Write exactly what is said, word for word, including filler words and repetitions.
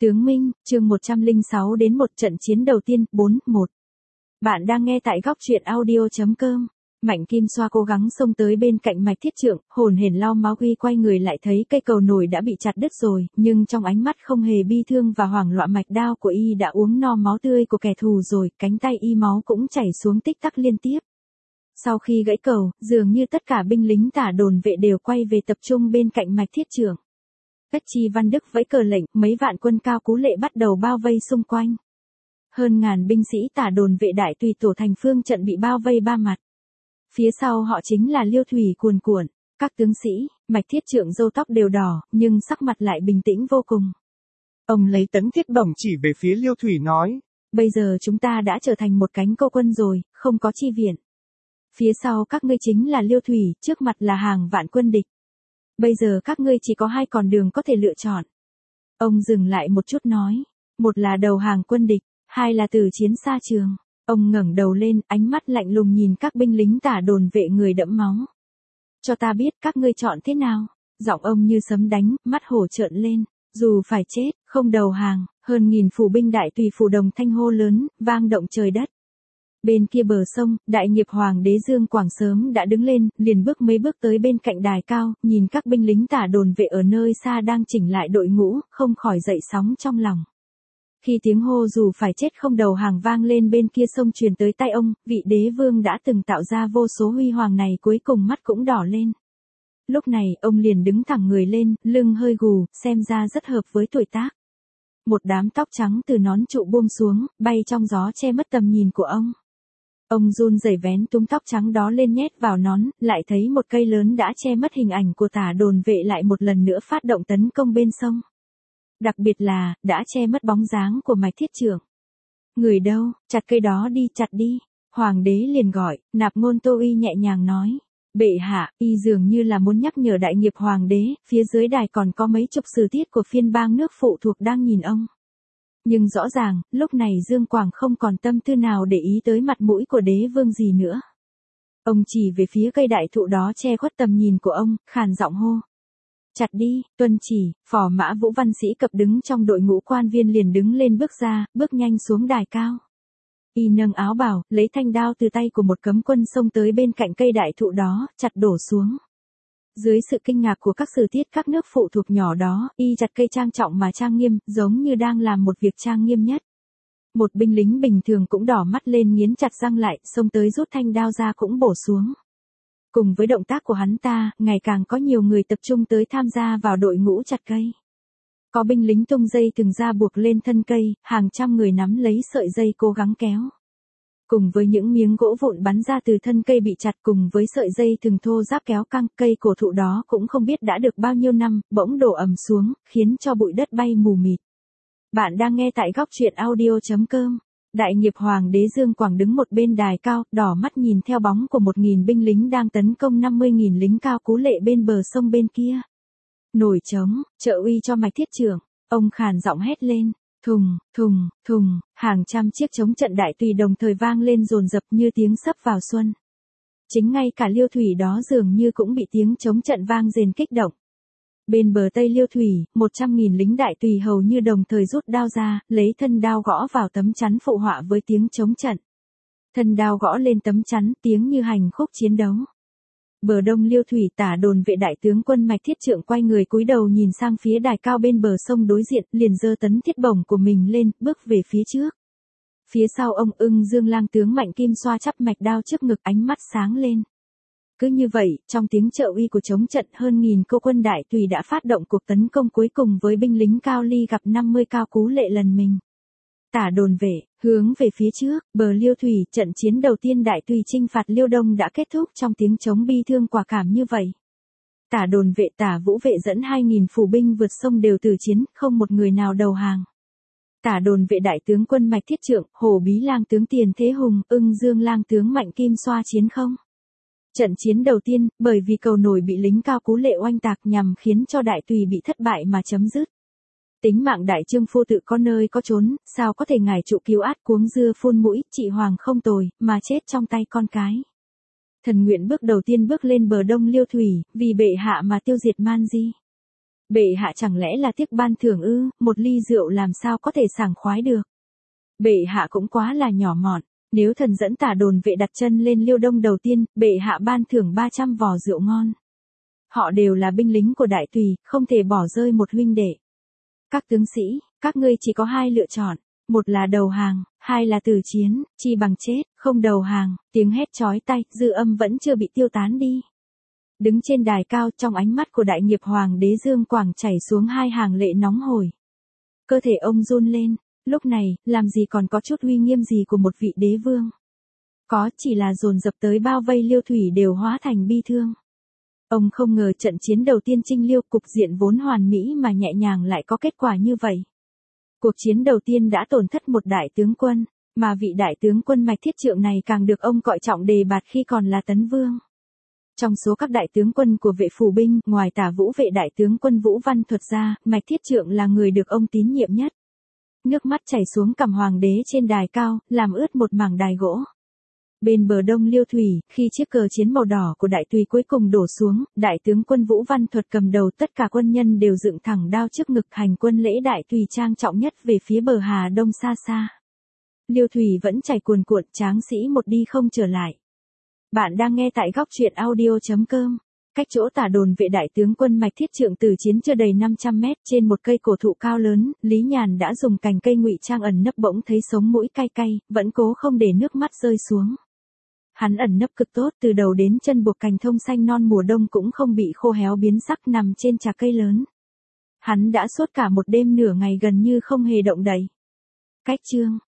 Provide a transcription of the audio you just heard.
Tướng Minh, chương một trăm lẻ sáu đến một trận chiến đầu tiên, bốn, một. Bạn đang nghe tại góc truyện audio chấm com. Mạnh Kim Xoa cố gắng xông tới bên cạnh Mạch Thiết Trượng, hồn hển lau máu ghi quay người lại thấy cây cầu nổi đã bị chặt đứt rồi, nhưng trong ánh mắt không hề bi thương và hoảng loạn mạch đao của y đã uống no máu tươi của kẻ thù rồi, cánh tay y máu cũng chảy xuống tích tắc liên tiếp. Sau khi gãy cầu, dường như tất cả binh lính Tả Đồn vệ đều quay về tập trung bên cạnh Mạch Thiết Trượng. Cách Chi Văn Đức vẫy cờ lệnh, mấy vạn quân Cao Cú Lệ bắt đầu bao vây xung quanh. Hơn ngàn binh sĩ Tả Đồn vệ đại tùy tổ thành phương trận bị bao vây ba mặt. Phía sau họ chính là liêu thủy cuồn cuộn, các tướng sĩ, Mạch Thiết Trượng râu tóc đều đỏ, nhưng sắc mặt lại bình tĩnh vô cùng. Ông lấy tấn thiết bổng chỉ về phía liêu thủy nói. Bây giờ chúng ta đã trở thành một cánh cô quân rồi, không có chi viện. Phía sau các ngươi chính là liêu thủy, trước mặt là hàng vạn quân địch. Bây giờ các ngươi chỉ có hai con đường có thể lựa chọn. Ông dừng lại một chút nói. Một là đầu hàng quân địch, hai là từ chiến xa trường. Ông ngẩng đầu lên, ánh mắt lạnh lùng nhìn các binh lính Tả Đồn vệ người đẫm máu. Cho ta biết các ngươi chọn thế nào. Giọng ông như sấm đánh, mắt hổ trợn lên. Dù phải chết, không đầu hàng, hơn nghìn phủ binh đại tùy phủ đồng thanh hô lớn, vang động trời đất. Bên kia bờ sông, đại nghiệp hoàng đế Dương Quảng sớm đã đứng lên, liền bước mấy bước tới bên cạnh đài cao, nhìn các binh lính Tả Đồn vệ ở nơi xa đang chỉnh lại đội ngũ, không khỏi dậy sóng trong lòng. Khi tiếng hô dù phải chết không đầu hàng vang lên bên kia sông truyền tới tai ông, vị đế vương đã từng tạo ra vô số huy hoàng này cuối cùng mắt cũng đỏ lên. Lúc này, ông liền đứng thẳng người lên, lưng hơi gù, xem ra rất hợp với tuổi tác. Một đám tóc trắng từ nón trụ buông xuống, bay trong gió che mất tầm nhìn của ông. Ông run rẩy vén túm tóc trắng đó lên nhét vào nón, lại thấy một cây lớn đã che mất hình ảnh của Tả Đồn vệ lại một lần nữa phát động tấn công bên sông. Đặc biệt là, đã che mất bóng dáng của Mạch Thiết Trượng. Người đâu, chặt cây đó đi, chặt đi. Hoàng đế liền gọi, Nạp Ngôn Tô Y nhẹ nhàng nói. Bệ hạ, y dường như là muốn nhắc nhở đại nghiệp hoàng đế, phía dưới đài còn có mấy chục sử tiết của phiên bang nước phụ thuộc đang nhìn ông. Nhưng rõ ràng, lúc này Dương Quảng không còn tâm tư nào để ý tới mặt mũi của đế vương gì nữa. Ông chỉ về phía cây đại thụ đó che khuất tầm nhìn của ông, khàn giọng hô. Chặt đi, tuân chỉ, phò mã Vũ Văn Sĩ Cập đứng trong đội ngũ quan viên liền đứng lên bước ra, bước nhanh xuống đài cao. Y nâng áo bào, lấy thanh đao từ tay của một cấm quân xông tới bên cạnh cây đại thụ đó, chặt đổ xuống. Dưới sự kinh ngạc của các sử tiết các nước phụ thuộc nhỏ đó, y chặt cây trang trọng mà trang nghiêm, giống như đang làm một việc trang nghiêm nhất. Một binh lính bình thường cũng đỏ mắt lên nghiến chặt răng lại, xông tới rút thanh đao ra cũng bổ xuống. Cùng với động tác của hắn ta, ngày càng có nhiều người tập trung tới tham gia vào đội ngũ chặt cây. Có binh lính tung dây thừng ra buộc lên thân cây, hàng trăm người nắm lấy sợi dây cố gắng kéo. Cùng với những miếng gỗ vụn bắn ra từ thân cây bị chặt cùng với sợi dây thừng thô ráp kéo căng, cây cổ thụ đó cũng không biết đã được bao nhiêu năm, bỗng đổ ầm xuống, khiến cho bụi đất bay mù mịt. Bạn đang nghe tại góc truyện audio chấm com. Đại nghiệp hoàng đế Dương Quảng đứng một bên đài cao, đỏ mắt nhìn theo bóng của một nghìn binh lính đang tấn công năm mươi nghìn lính Cao Cú Lệ bên bờ sông bên kia. Nổi trống, trợ uy cho Mạch Thiết Trượng, ông khàn giọng hét lên. Thùng, thùng, thùng, hàng trăm chiếc trống trận đại tùy đồng thời vang lên dồn dập như tiếng sắp vào xuân. Chính ngay cả liêu thủy đó dường như cũng bị tiếng trống trận vang rền kích động. Bên bờ tây liêu thủy, một trăm nghìn lính đại tùy hầu như đồng thời rút đao ra, lấy thân đao gõ vào tấm chắn phụ họa với tiếng trống trận. Thân đao gõ lên tấm chắn, tiếng như hành khúc chiến đấu. Bờ đông liêu thủy Tả Đồn vệ đại tướng quân Mạch Thiết Trượng quay người cúi đầu nhìn sang phía đài cao bên bờ sông đối diện, liền giơ tấn thiết bổng của mình lên, bước về phía trước. Phía sau ông Ưng Dương lang tướng Mạnh Kim Xoa chắp mạch đao trước ngực, ánh mắt sáng lên. Cứ như vậy, trong tiếng trợ uy của chống trận, hơn nghìn cô quân đại tùy đã phát động cuộc tấn công cuối cùng với binh lính Cao Ly gặp năm mươi Cao Cú Lệ lần mình. Tả Đồn vệ, hướng về phía trước, bờ liêu thủy, trận chiến đầu tiên đại tùy chinh phạt Liêu Đông đã kết thúc trong tiếng trống bi thương quả cảm như vậy. Tả Đồn vệ Tả Vũ vệ dẫn hai nghìn phủ binh vượt sông đều tử chiến, không một người nào đầu hàng. Tả Đồn vệ đại tướng quân Mạch Thiết Trượng, Hổ Bí lang tướng Tiền Thế Hùng, Ưng Dương lang tướng Mạnh Kim Xoa chiến không. Trận chiến đầu tiên, bởi vì cầu nổi bị lính Cao Cú Lệ oanh tạc nhằm khiến cho đại tùy bị thất bại mà chấm dứt. Tính mạng đại trương phu tự có nơi có trốn, sao có thể ngài trụ cứu át cuống dưa phun mũi, chị hoàng không tồi, mà chết trong tay con cái. Thần nguyện bước đầu tiên bước lên bờ đông liêu thủy, vì bệ hạ mà tiêu diệt man di. Bệ hạ chẳng lẽ là tiếc ban thưởng ư, một ly rượu làm sao có thể sảng khoái được. Bệ hạ cũng quá là nhỏ mọn, nếu thần dẫn tả đồn vệ đặt chân lên Liêu Đông đầu tiên, bệ hạ ban thưởng ba trăm vò rượu ngon. Họ đều là binh lính của đại tùy, không thể bỏ rơi một huynh đệ. Các tướng sĩ, các ngươi chỉ có hai lựa chọn, một là đầu hàng, hai là từ chiến, chi bằng chết, không đầu hàng. Tiếng hét chói tai, dư âm vẫn chưa bị tiêu tán đi. Đứng trên đài cao, trong ánh mắt của đại nghiệp hoàng đế Dương Quảng chảy xuống hai hàng lệ nóng hổi. Cơ thể ông run lên, lúc này, làm gì còn có chút uy nghiêm gì của một vị đế vương. Có chỉ là dồn dập tới bao vây Liêu Thủy đều hóa thành bi thương. Ông không ngờ trận chiến đầu tiên chinh Liêu, cục diện vốn hoàn mỹ mà nhẹ nhàng lại có kết quả như vậy. Cuộc chiến đầu tiên đã tổn thất một đại tướng quân, mà vị đại tướng quân Mạch Thiết Trượng này càng được ông coi trọng đề bạt khi còn là tấn vương. Trong số các đại tướng quân của vệ phủ binh, ngoài Tả Vũ vệ đại tướng quân Vũ Văn Thuật ra, Mạch Thiết Trượng là người được ông tín nhiệm nhất. Nước mắt chảy xuống cằm hoàng đế trên đài cao, làm ướt một mảng đài gỗ. Bên bờ đông Liêu Thủy, khi chiếc cờ chiến màu đỏ của đại tùy cuối cùng đổ xuống, đại tướng quân Vũ Văn Thuật cầm đầu tất cả quân nhân đều dựng thẳng đao trước ngực hành quân lễ đại tùy trang trọng nhất về phía bờ Hà Đông xa xa. Liêu Thủy vẫn chảy cuồn cuộn, tráng sĩ một đi không trở lại. Bạn đang nghe tại góc truyện audio chấm com. Cách chỗ tả đồn vệ đại tướng quân Mạch Thiết Trượng từ chiến chưa đầy năm trăm mét, trên một cây cổ thụ cao lớn, Lý Nhàn đã dùng cành cây ngụy trang ẩn nấp, bỗng thấy sống mũi cay cay, vẫn cố không để nước mắt rơi xuống. Hắn ẩn nấp cực tốt, từ đầu đến chân buộc cành thông xanh non mùa đông cũng không bị khô héo biến sắc, nằm trên trà cây lớn. Hắn đã suốt cả một đêm nửa ngày gần như không hề động đậy. Cách chương